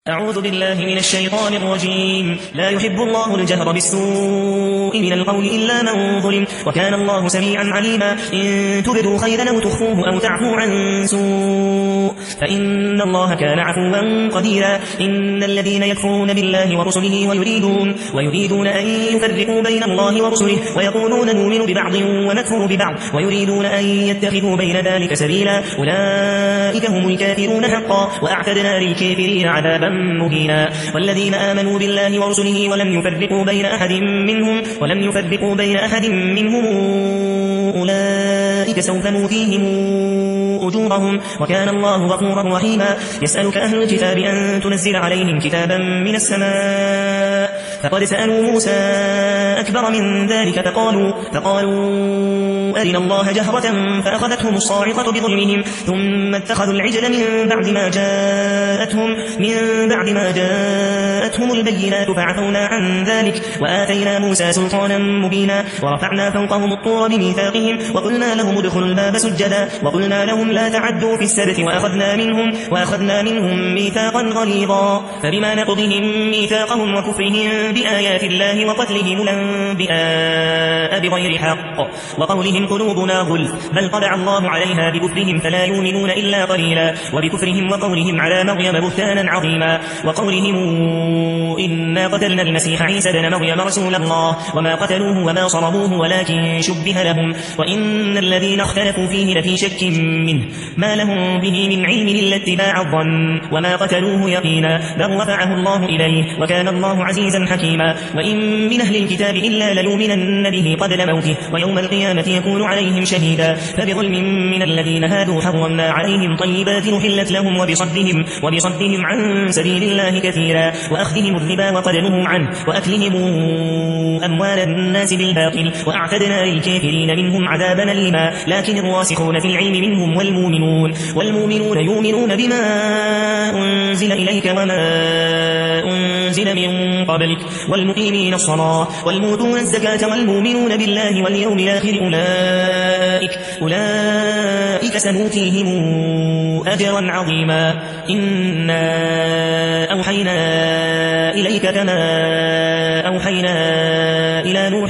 أعوذ بالله من الشيطان الرجيم. لا يحب الله الجهر بالسوء من القول إلا من ظلم، وكان الله سميعا عليما. إن تبدوا خيرا أو تخفوه أو تعفو عن سوء فإن الله كان عفوا قديرا. إن الذين يكفرون بالله ورسله ويريدون أن يفرقوا بين الله ورسله ويقولون نؤمن ببعض ونكفر ببعض ويريدون أن يتخذوا بين ذلك سبيلا، أولئك هم الكافرون حقا، وأعتدنا للكافرين عذابا مهينا. والذين آمنوا بالله ورسله ولم يفرقوا بين أحد منهم أولئك سوف نؤتيهم أجورهم، وكان الله غفورا رحيما. يسألك أهل الكتاب أن تنزل عليهم كتابا من السماء، فقد سألوا موسى أكبر من ذلك فقالوا أرنا الله جهرة فأخذتهم الصاعقة بظلمهم ثم اتخذوا العجل من بعد ما جاءتهم البينات فعفونا عن ذلك وآتينا موسى سلطانا مبينا. ورفعنا فوقهم الطور بميثاقهم وقلنا لهم ادخلوا الباب سجدا وقلنا لهم لا تعدوا في السبت وأخذنا منهم ميثاقا غليظا. فبما نقضهم ميثاقهم وكفرهم بآيات الله وقتلهم الأنبياء بغير حق وقولهم قلوبنا غلف بل طبع الله عليها بكفرهم فلا يؤمنون إلا قليلا. وبكفرهم وقولهم على مريم بهتانا عظيما، وقولهم إنا قتلنا المسيح عيسى ابن مريم رسول الله وما قتلوه وما صلبوه ولكن شبه لهم، وإن الذين اختلفوا فيه لفي شك منه ما لهم به من علم إلا اتباع الظن وما قتلوه يقينا بل رفعه الله إليه وكان الله عزيزا حكيما. وإن من أهل الكتاب إلا ليؤمنن به قبل موته ويوم القيامة يكون عليهم شهيدا. فبظلم من الذين هادوا حرمنا عليهم طيبات أحلت لهم وبصدهم عن سبيل الله كثيرا وأخذهم الربا وقد نهوا عنه وأكلهم أموال الناس بالباطل وأعتدنا للكافرين منهم عذابا أليما. لكن الراسخون في العلم منهم والمؤمنون يؤمنون بما أنزل إليك وما أنزل من قبلك والمقيمين الصلاة والمؤتون الزكاة والمؤمنون بالله واليوم الآخر أولئك سنؤتيهم أجرا عظيما. إنا أوحينا إليك كما أوحينا إلى نوح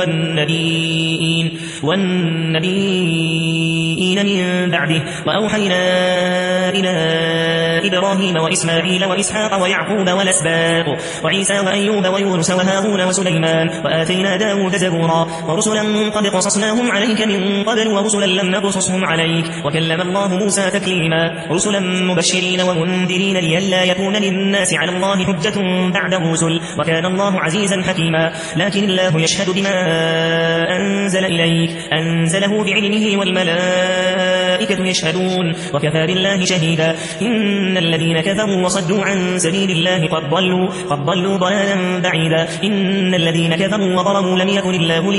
والنبيين من بعده وأوحينا إلى إبراهيم وإسماعيل وإسحاق ويعقوب والأسباط وعيسى وأيوب ويونس وهارون وسليمان وآتينا داود زبورا ورسلا قد قصصناهم عليك من قبل ورسلا لم نقصصهم عليك وكلم الله موسى تكليما. رسلا مبشرين ومنذرين لئلا يكون للناس على الله حجة بعد الرسل وكان الله عزيزا حكيما. لكن الله يشهد بما أنزل إليك أنزله بعلمه والملائكة يشهدون وكفى بالله شهيدا. إن الذين كفروا وصدوا عن سبيل الله قد ضلوا ضلالا بعيدا. إن الذين كفروا وظلموا لم يكن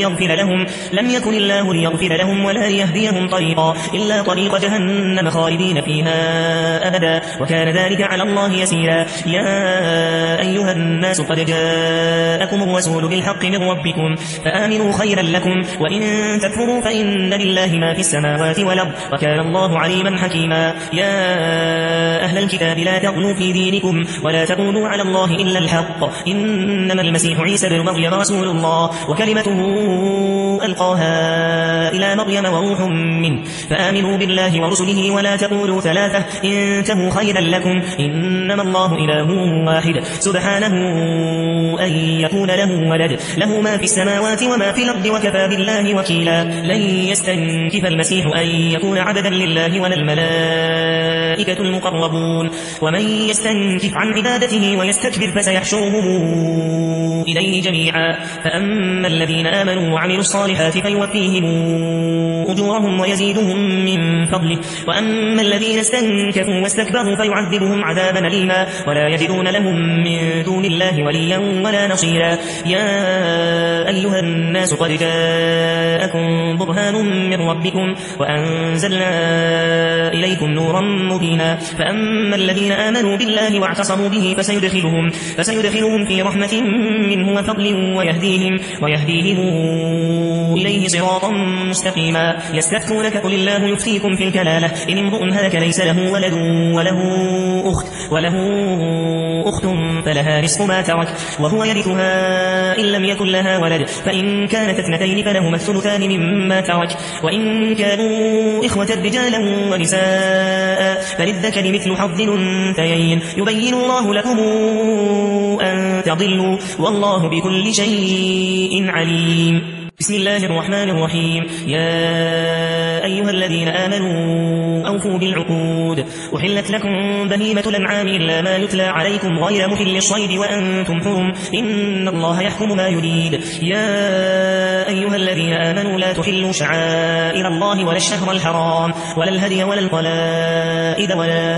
الله ليغفر لهم ولا ليهديهم طريقا إلا طريق جهنم خالدين فيها أبدا وكان ذلك على الله يسيرا. يا أيها الناس قد جاءكم الرسول بالحق من ربكم فآمنوا خيرا لكم وإن تكفروا فإن لله ما في السماوات والأرض وكان الله عليما حكيما. يا أهل الكتاب لا تغلوا في دينكم ولا تقولوا على الله إلا الحق إنما المسيح عيسى ابن مريم رسول الله وكلمته ألقاها إلى مريم وروح منه فآمنوا بالله ورسله ولا تقولوا ثلاثة انتهوا خيرا لكم إنما الله إله واحد سبحانه أن يكون له ولد له ما في السماوات وما في الأرض وكفى بالله وكيلا. لن يستنكف المسيح أن يكون عبدا لله ولا الملائكة المقربون ومن يستنكف عن عبادته ويستكبر فسيحشرهم إليه جميعا. فأما الذين آمنوا وعملوا الصالحات فيوفيهم أجورهم ويزيدهم من فضله وأما الذين استنكفوا واستكبروا فيعذبهم عذابا أليما ولا يجدون لهم من دون الله وليا ولا نصيرا. يا أيها الناس قد جاءكم برهان من ربكم وأنزلنا إليكم نورا مبينا. فأما الذين آمنوا بالله واعتصموا به فسيدخلهم في رحمة منه وفضل ويهديهم إليه صراطا مستقيما. يستفتونك قل الله يفتيكم في الكلالة إن امرؤ هلك ليس له ولد وله أخت وله أخت فلها نصف ما ترك وهو يرثها إن لم يكن لها ولد فإن كانت اثنتين فلهما الثلثان مما ترك وإن كانوا إخوة رجالا ونساء فللذكر مثل حظ الأنثيين يبين الله لكم أن تضلوا والله بكل شيء عليم. بسم الله الرحمن الرحيم. يا أيها الذين آمنوا أوفوا بالعقود أحلت لكم بهيمة الأنعام إلا ما يتلى عليكم غير محل الصيد وأنتم حرم إن الله يحكم ما يريد. يا أيها الذين آمنوا لا تحلوا شعائر الله ولا الشهر الحرام ولا الهدي ولا القلائد ولا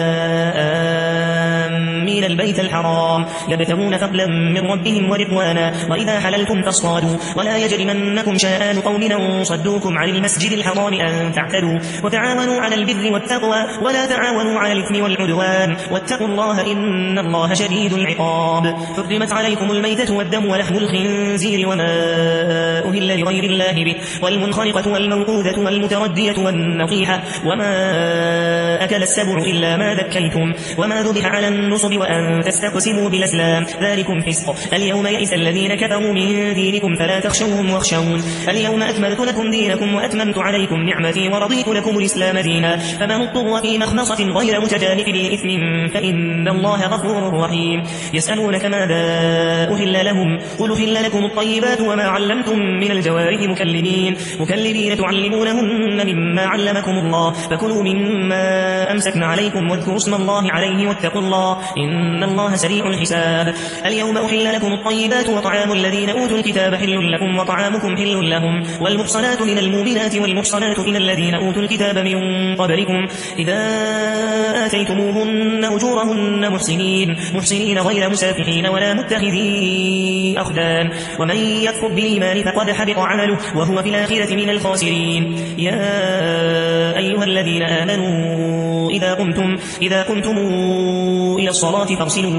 آمين البيت الحرام يبتغون فضلا من ربهم ورضوانا وإذا حللتم فاصطادوا ولا يجرمنكم شآن قوم أن صدوكم عن المسجد الحرام أن تعتدوا وتعاونوا على البر والتقوى ولا تعاونوا على الإثم والعدوان واتقوا الله إن الله شديد العقاب. حرمت عليكم الميتة والدم ولحم الخنزير وما أهل لغير الله به والمنخنقة والموقوذة والمتردية والنطيحة وما أكل السبع إلا ما ذكيتم وما ذبح على النصب وأن تستقسموا بالأزلام ذلكم فسق. اليوم يئس الذين كفروا من دينكم فلا تخشوهم واخشون. اليوم أكملت لكم دينكم وأتممت عليكم نعمتي ورضيت لكم الإسلام دينا فمن اضطر في مخمصة غير متجانف لإثم فإن الله غفور رحيم. يسألونك ماذا أهل لهم قل أهل لكم الطيبات وما علمتم من الجوارح مكلبين تعلمونهن مما علمكم الله فكلوا مما أمسكن عليكم واذكروا اسم الله عليه واتقوا الله إن الله سريع الحساب. اليوم أحل لكم الطيبات وطعام الذين أوتوا الكتاب حل لكم وطعامكم حل لهم والمحصنات من المؤمنات والمحصنات من الذين أوتوا الكتاب من قبلكم إذا آتيتموهن أجورهن محسنين غير مسافحين ولا متخذي أخدان ومن يكفر بالإيمان فقد حبط عمله وهو في الآخرة من الخاسرين. يا أيها الذين آمنوا إذا قمتم إلى الصلاة فاغسلوا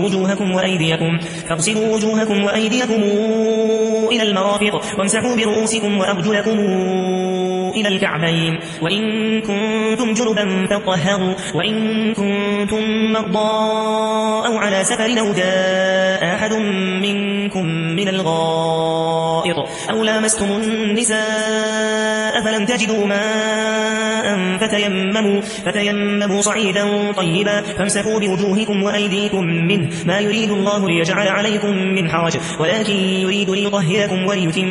وجوهكم وأيديكم إلى المرافق وامسحوا برؤوسكم وأرجلكم إلى الكعبين وإن كنتم جنبا فاطهروا وإن كنتم مرضى أو على سفر أو جاء أحد منكم من الغائط أو لامستم النساء فلم تجدوا ماء فتيمموا صعيدا طيبا فامسحوا بوجوهكم وأيديكم منه ما يريد الله ليجعل عليكم من حرج ولكن يريد ليطهركم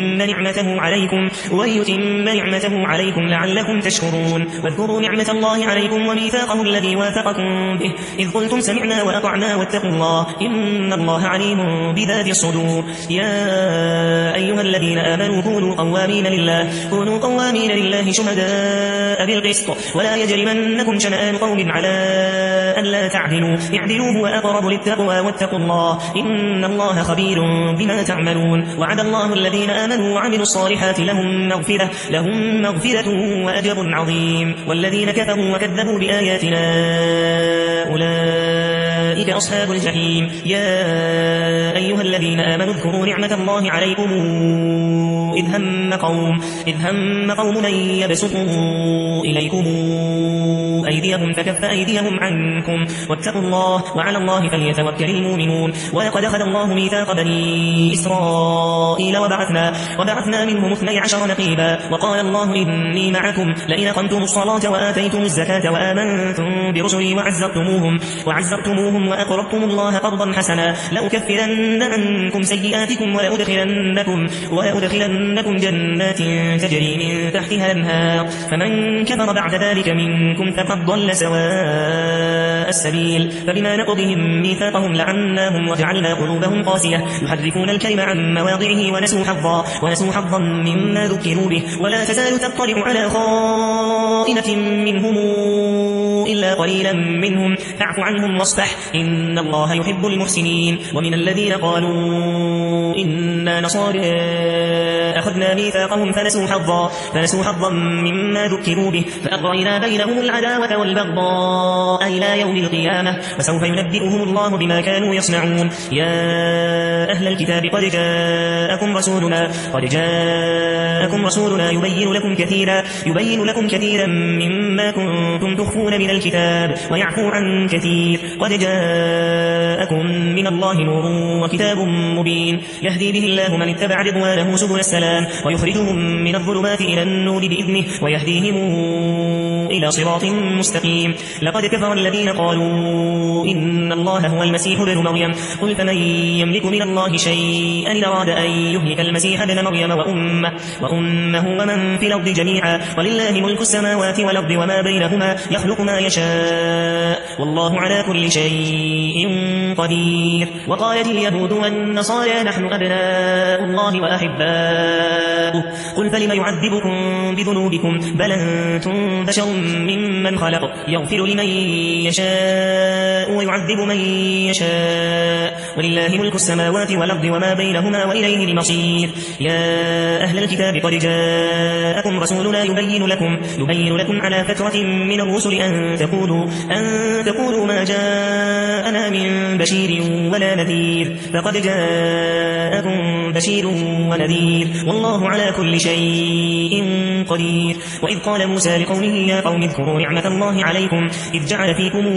وليتم نعمته عليكم لعلكم تشكرون. واذكروا نعمة الله عليكم وميثاقه الذي واثقكم به إذ قلتم سمعنا وأطعنا واتقوا الله إن الله عليم بذات الصدور. يا أيها الذين آمنوا كونوا قوامين لله شهداء بالقسط ولا يجرمنكم شنآن قوم على ألا تعدلوا اعدلوا هو أقرب للتقوى واتقوا الله إن الله خبير بما تعملون. وعد الله الذين آمنوا وعملوا الصالحات لهم مغفرة وأجر عظيم والذين كفروا وكذبوا بآياتنا أولئك أصحاب الجحيم. يا أيها الذين آمنوا اذكروا نعمة الله عليكم إذ هم قوم أن يبسطوا إليكم أيديهم فكف أيديهم عنكم واتقوا الله وعلى الله فليتوكل المؤمنون. ولقد أخذ الله ميثاق بني إسرائيل وبعثنا منهم 12 نقيبا وقال الله إني معكم لئن أقمتم الصلاة وآتيتم الزكاة وآمنتم برسلي وعزرتموهم وأقرضتم الله قرضا حسنا لأكفرن عنكم سيئاتكم ولأدخلنكم جنات تجري من تحتها الأنهار فمن كفر بعد ذلك منكم فقد ضل سواء السبيل. فبما نقضهم ميثاقهم لعناهم وجعلنا قلوبهم قاسية يحرفون الكلم عن مواضعه ونسوا حظا مما ذكروا به ولا تزال تطلع على خائنة منهم إلا قليلا منهم فاعف عنهم واصفح إن الله يحب المحسنين. ومن الذين قالوا إنا نصارى أخذنا ميثاقهم فنسوا حظا مما ذكروا به فأغرينا بينهم العداوة والبغضاء إلى يوم القيامة وسوف ينبئهم الله بما كانوا يصنعون. يا أهل الكتاب قد جاءكم رسولنا يبين لكم كثيرا مما كنتم تخفون من الكتاب ويعفو عن كثير. قد جاءكم من الله نور وكتاب مبين يهدي به الله من اتبع رضوانه سبل السلام ويخرجهم من الظلمات إلى النور بإذنه ويهديهم إلى صراط مستقيم. لقد كفر الذين قالوا إن الله هو المسيح ابن مريم قل فمن يملك من الله شيئا إن أراد أن يهلك المسيح ابن مريم وأمه ومن في الأرض جميعا ولله ملك السماوات والأرض وما بينهما يخلق ما يشاء والله على كل شيء قدير. وقالت اليهود والنصارى نحن أبناء الله وأحباؤه قل فلم يعذبكم بذنوبكم بل أنتم بشر ممن خلق يغفر لمن يشاء ويعذب من يشاء ولله ملك السماوات والأرض وما بينهما وإليه المصير. يا أهل الكتاب قد جاءكم رسولنا يبين لكم على فترة من الرسل أن تقولوا ما جاءنا من بشير ولا نذير فقد جاءكم بشير ونذير والله على كل شيء قدير. وإذ قال موسى لقومه يا قوم اذكروا نعمة الله عليكم إذ جعل فيكم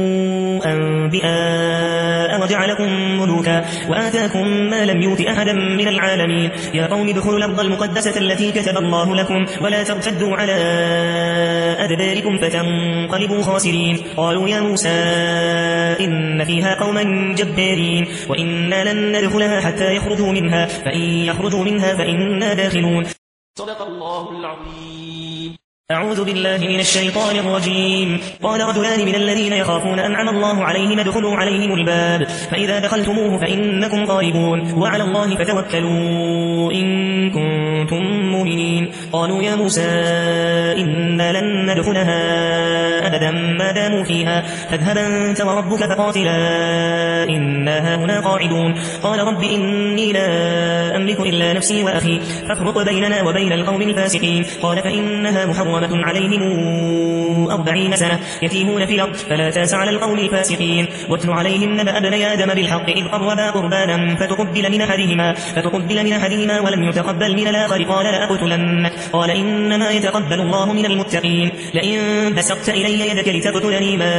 أنبياء وجعلكم ملوكا وآتاكم ما لم يؤت أحدا من العالمين. يا قوم ادخلوا الأرض المقدسة التي كتب الله لكم ولا ترتدوا على أدباركم فتنقلبوا خاسرين. قالوا يا موسى إن فيها قوما جبارين وإنا لن ندخلها حتى يخرجوا منها فإن يخرجوا منها فإنا داخلون. صدق الله العظيم. أعوذ بالله من الشيطان الرجيم. قال رجلان من الذين يخافون أنعم الله عليهم ادخلوا عليهم الباب فإذا دخلتموه فإنكم غالبون وعلى الله فتوكلوا إن كنتم مؤمنين. قالوا يا موسى إنا لن ندخلها أبدا ما داموا فيها فاذهب أنت وربك فقاتلا إنا هاهنا قاعدون. قال رب إني لا أملك إلا نفسي وأخي فافرق بيننا وبين القوم الفاسقين. قال فإنها محرمة عليهم 40 سنة يتيهون في الأرض فلا تاس على القوم الفاسقين. واتل عليهم نبأ ابني آدم بالحق إذ قربا قربانا فتقبل من أحدهما ولم يتقبل من الآخر قال لأقتلنك قال إنما يتقبل الله من المتقين. لئن بسطت إلي يدك لتقتلني ما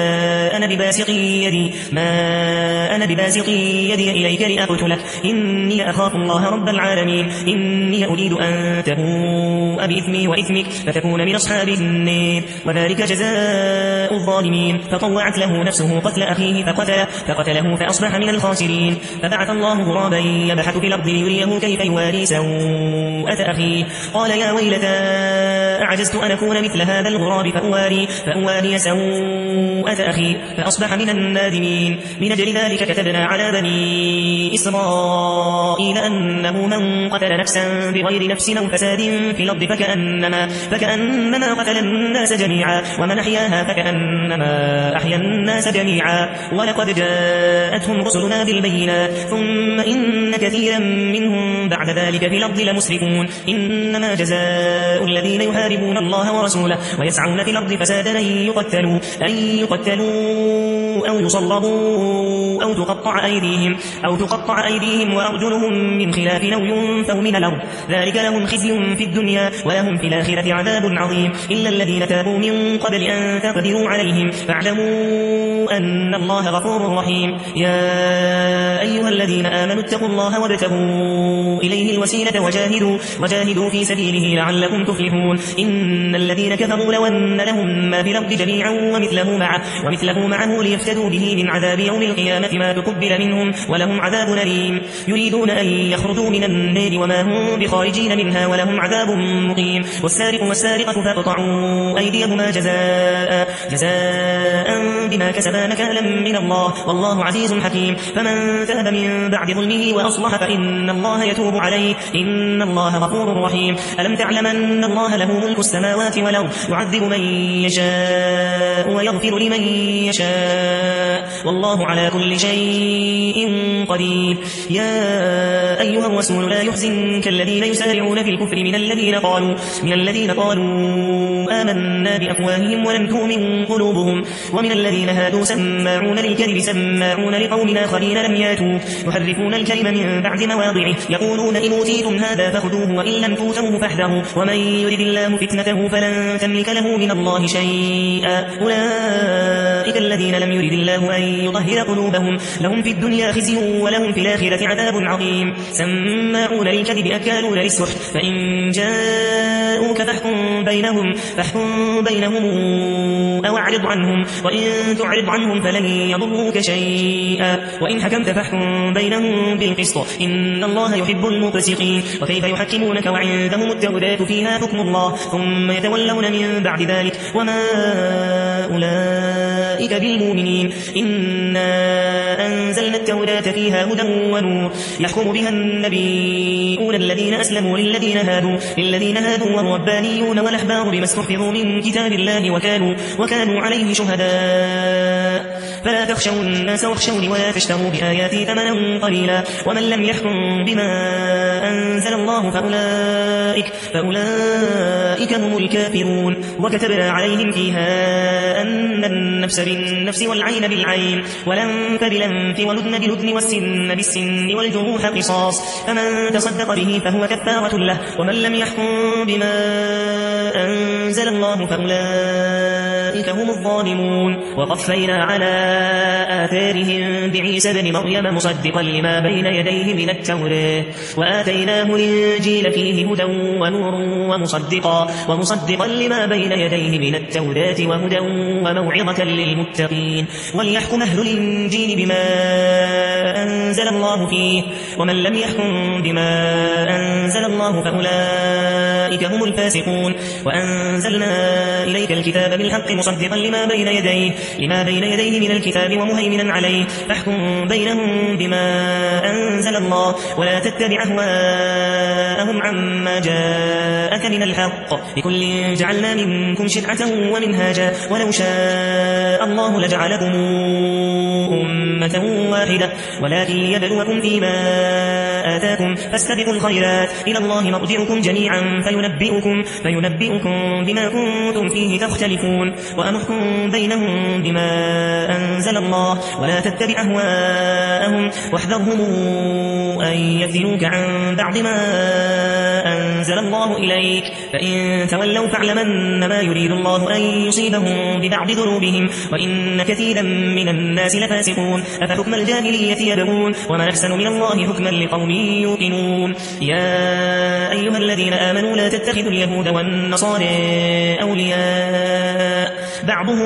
أنا بباسط يدي إليك لأقتلك إني أخاف الله رب العالمين. إني أريد أن تبوء بإثمي وإثمك فتكون من أصحاب النار وذلك جزاء الظالمين. فطوعت له نفسه قتل أخيه فقتله فأصبح من الخاسرين. فبعث الله غرابا يبحث في الأرض ليريه كيف يواري سوءة أخيه قال يا ويلتى أعجزت أن أكون مثل هذا الغراب فأواري سوءة أخي فأصبح من النادمين. من أجل ذلك كتبنا على بني إسرائيل أنه من قتل نفسا بغير نفس أو فساد في الأرض فكأنما قتل الناس جميعا ومن أحياها فكأنما أحيا الناس جميعا. ولقد جاءتهم رسلنا بالبينات ثم إن كثيرا منهم بعد ذلك في الأرض لمسرفون. إنما جزاء الذين يحاربون الله ورسوله ويسعون في الأرض فسادا أن يقتلوا أو يصلبوا أو تقطع أيديهم وأرجلهم من خلاف أو ينفوا من الأرض ذلك لهم خزي في الدنيا ولهم في الآخرة عذاب عظيم. إلا الذين تابوا من قبل أن تقدروا عليهم فاعلموا أن الله غفور رحيم. يا أيها الذين آمنوا اتقوا الله وابتغوا إليه الوسيلة وجاهدوا في سبيله لعلكم تفلحون. إن الذين كفروا لو أن لهم ما في الأرض جميعا ومثله معه ليفتدوا به من عذاب يوم القيامة ما تقبل منهم ولهم عذاب أليم. يريدون أن يخرجوا من النار وما هم بخارجين منها ولهم عذاب مقيم. والسارق والسارقة فاقطعوا أيديهما جزاء بما كسبا نكالا من الله والله عزيز حكيم. فمن تاب من بعد ظلمه وأصلح فإن الله يتوب عليه إن الله غفور رحيم. ألم تعلم أن الله له ملك السماوات والأرض يعذب من يشاء ويغفر لمن يشاء والله على كل شيء قريب. يا أيها الرسول لا يحزنك الذين يسارعون في الكفر من الذين قالوا آمنا بأفواههم ولم تؤمن قلوبهم، ومن الذين هادوا سماعون للكذب سماعون لقوم آخرين لم ياتوا يحرفون الكلم من بعد مواضعه يقولون إن أوتيتم هذا فخذوه وإن لم توتوه فاحذروا ومن يرد الله فتنته فلن تملك له من الله شيئا. أولئك الذين لم يرد الله أن يطهر قلوبهم لهم في الدنيا خزي ولهم في الآخرة عذاب عظيم. سماعون للكذب أكالون للسحت فإن جاءوك فاحكم بينهم أو أعرض عنهم وإن تعرض عنهم فلن يضروك شيئا وإن حكمت فاحكم بينهم بالقسط إن الله يحب المقسطين. وكيف يحكمونك وعندهم التوراة فيها حكم الله ثم يتولون من بعد ذلك وما أولئك بالمؤمنين. إنا أنزلنا التوراة فيها هدى ونور يحكم بها النبيون الذين أسلموا للذين هادوا والربانيون والأحبار بما استحفظوا من كتاب الله وكانوا عليه شهداء. فلا تخشوا الناس واخشوني ولا تشتروا بآياتي ثمنا قليلا ومن لم يحكم بما أنزل الله فأولئك هم الكافرون. وكتبنا عليهم فيها أن النفس بالنفس والعين بالعين والأنف بالأنف والأذن بالأذن والسن بالسن والجروح قصاص فمن تصدق به فهو كفارة له ومن لم يحكم بما أنزل الله فأولئك هم الظالمون. وقفينا على آثارهم بعيسى بن مريم مصدقا لما بين يديه من التوراة وآتيناه الإنجيل فيه هدى ونور ومصدقا لما بين يديه من التوراة وهدى وموعظة للمتقين. وليحكم أهل الإنجيل بما أنزل الله فيه ومن لم يحكم بما أنزل الله فأولئك هم الفاسقون. وأنزلنا إليك الكتاب بالحق مصدقا لما بين يديه من الكتاب ومهيمنا عليه فاحكم بينهم بما أنزل الله ولا تتبع أهواءهم عما جاءك من الحق لكل جعلنا منكم شرعة ومنهاجا ولو شاء الله لجعلكم أمة واحدة ولكن ليبلوكم فيما آتاكم فاستبقوا الخيرات إلى الله مرجعكم جميعا فينبئكم بما كنتم فيه تختلفون وأنحكم بينهم بما أنزل الله ولا تتبع أهواءهم واحذرهم أن يفتنوك عن بعض ما أنزل الله إليك فإن تولوا فاعلم أنما يريد الله أن يصيبهم ببعض ذنوبهم وإن كثيرا من الناس لفاسقون. أفحكم الجاهلية يبغون ومن أحسن من الله حكما لقوم يوقنون. يا أيها الذين آمنوا لا تتخذوا اليهود والنصارى أولياء بعضهم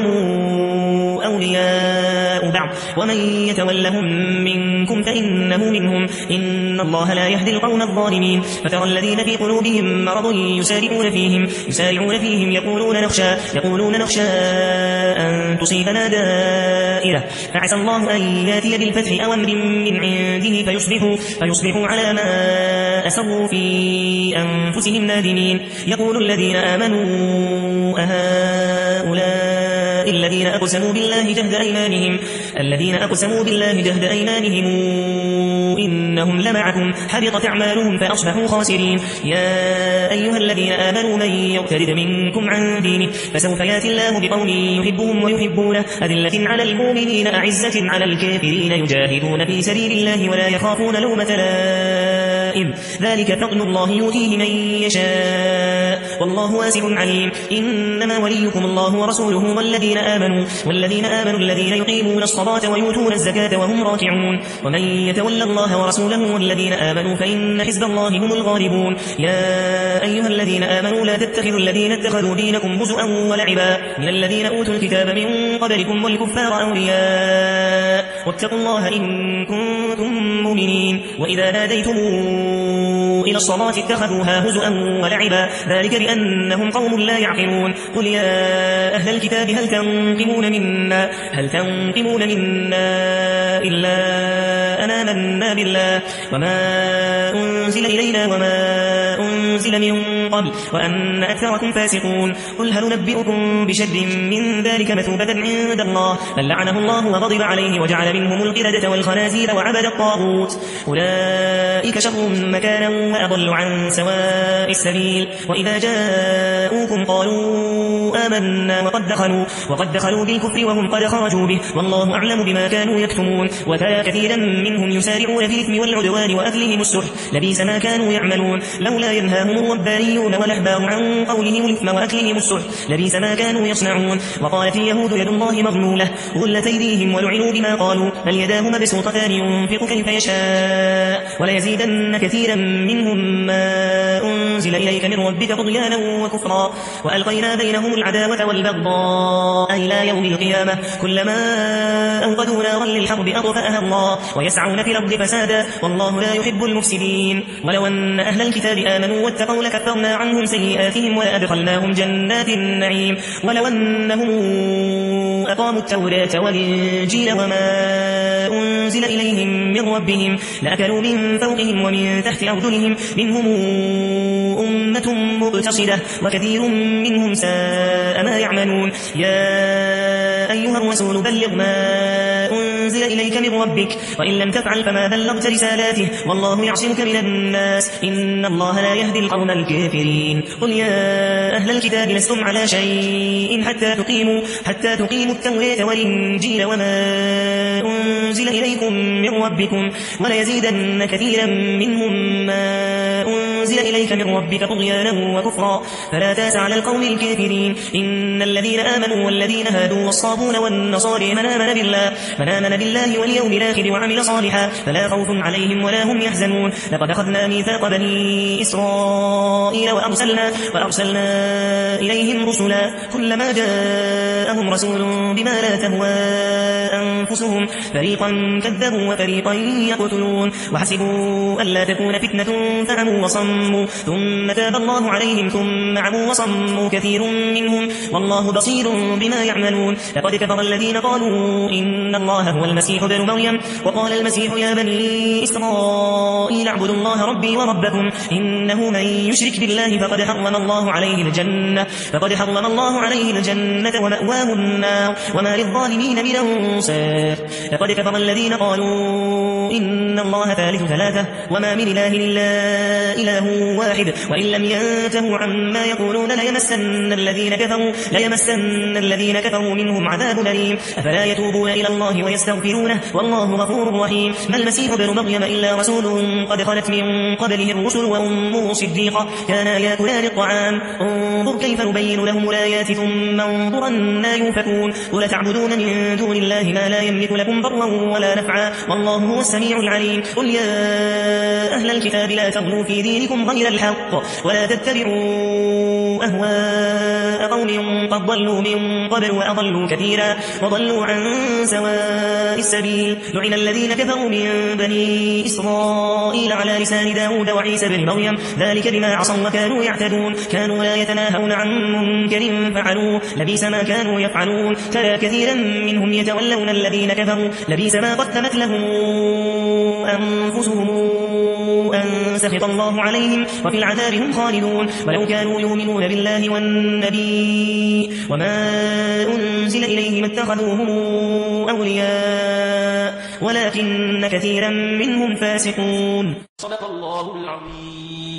أولياء بعض ومن يتولهم منكم فإنه منهم إن الله لا يهدي القوم الظالمين. فترى الذين في قلوبهم مرض يسارعون فيهم يقولون نخشى أن تصيبنا دائرة فعسى الله أن ياتي بالفتح أو أمر من عنده فيصبحوا على ما أسروا في أنفسهم نادمين. يقول الذين آمنوا أهؤلاء الذين أقسموا بالله جهد أيمانهم إنهم لمعكم حبطت أعمالهم فأصبحوا خاسرين. يا أيها الذين آمنوا من يرتد منكم عن دينه فسوف يأتي الله بقوم يحبهم ويحبونه أذلة على المؤمنين أعزة على الكافرين يجاهدون في سبيل الله ولا يخافون لومة لائم ذلك فضل الله يؤتيه من يشاء والله واسع عليم. إنما وليكم الله ورسوله والذين آمنوا الذين يقيمون الصلاة ويؤتون الزكاة وهم راكعون ومن يتولى الله ورسوله والذين آمنوا فإن حزب الله هم الغالبون. يا أيها الذين آمنوا لا تتخذوا الذين اتخذوا دينكم هزءا ولعبا من الذين أوتوا الكتاب من قبلكم والكفار أولياء واتقوا الله إن كنتم مؤمنين. وإذا ناديتم إلى الصلاة اتخذوها هزءا ولعبا ذلك بأنهم قوم لا يعقلون. قل يا أهل الكتاب هل تنقمون منا إلا أن آمنا بالله وما أنزل إلينا وما أنزل من قبل وأن أكثركم فاسقون قل هل ننبئكم بشر من ذلك مثوبة عند الله من لعنه الله وغضب عليه وجعل منهم القردة والخنازير وعبد الطاغوت أولئك شر مكانا وأضل عن سواء السبيل وإذا جاءوكم قالوا آمنا وقد دخلوا بالكفر وهم قد خرجوا به والله أعلم بما كانوا يكتمون وترى كثيرا منهم يسارعون في الإثم والعدوان وأكلهم السحت لبئس ما كانوا يعملون لولا ينهاهم الربانيون والأحبار عن قولهم الإثم وأكلهم السحت لبئس ما كانوا يصنعون وقالت اليهود يد الله مغلولة غلت أيديهم ولعنوا بما قالوا بل يداه مبسوطتان ينفق كيف يشاء وليزيدن كثيرا منهم ما أنزل إليك من ربك طغيانا وكفرا وألقينا بينهم العداوة والبغضاء إلى يوم القيامة كلما أوقدوا نارا للحرب أطفأها الله ويسعون في الأرض فسادا والله لا يحب المفسدين ولو أن أهل الكتاب آمنوا واتقوا لكفرنا عنهم سيئاتهم ولأدخلناهم جنات النعيم ولو أنهم أقاموا التوراة والإنجيل وما أنزل إليهم من ربهم لأكلوا من فوقهم ومن تحت أرجلهم منهم أمة مقتصدة وكثير منهم ساء ما يعملون يا أيها الرسول بلغ ما أنزل إليك من ربك وإن لم تفعل فما بلغت رسالاته والله يعصمك من الناس إن الله لا يهدي القوم الكافرين قل يا أهل الكتاب لستم على شيء حتى تقيموا التوراة والإنجيل وما أنزل إليكم من ربكم وليزيدن كثيرا منهم ما أنزل إليك من ربك طغيانا وكفرا فلا تاس على القوم الكافرين إن الذين آمنوا والذين هادوا والصابون والنصارى من آمن بالله واليوم الآخر وعمل صالحا فلا خوف عليهم ولا هم يحزنون لقد أخذنا ميثاق بني إسرائيل وأرسلنا إليهم رسلا كلما جاءهم رسول بما لا تهوى أنفسهم فريقا كذبوا وفريقا يقتلون وحسبوا ألا تكون فتنة فعموا وصموا ثم تاب الله عليهم ثم عموا وصموا كثير منهم والله بصير بما يعملون لقد كفر الذين قالوا إن الله هو المسيح ابن مريم وقال المسيح يا بني إسرائيل اعبدوا الله ربي وربكم إنه من يشرك بالله فقد حرم الله عليه الجنة ومأواه النار وما للظالمين من أنصار لقد كفر الذين قالوا إن الله ثالث ثلاثة وما من إله إلا إله واحد وإن لم ينتهوا عما يقولون ليمسن الذين كفروا منهم عذاب أليم أفلا يتوبون إلى الله ويستغفرونه والله غفور رحيم ما المسيح ابن مريم إلا رسول قد خلت من قبله الرسل وأمه صديقة كانا يأكلان الطعام انظر كيف نبين لهم الآيات ثم انظر أنا يؤفكون قل تعبدون من دون الله ما لا يملك لكم ضرا ولا نفعا والله هو السميع العليم قل يا أهل الكتاب لا تغلوا في دينكم غير الحق ولا تتبعوا أهواء قوم قد ضلوا من قبل وأضلوا كثيرا وضلوا عن سواء السبيل لعن الذين كفروا من بني إسرائيل على لسان داود وعيسى بن مريم ذلك بما عصوا وكانوا يعتدون كانوا لا يتناهون عن منكر فعلوه لبئس ما كانوا يفعلون ترى كثيرا منهم يتولون الذين كفروا لبئس ما قدمت لهم أنفسهم أن سخط الله عليهم وفي العذاب هم خالدون ولو كانوا يؤمنون بالله والنبي وما أنزل إليهم اتخذوهم أولياء ولكن كثيرا منهم فاسقون صدق الله العظيم.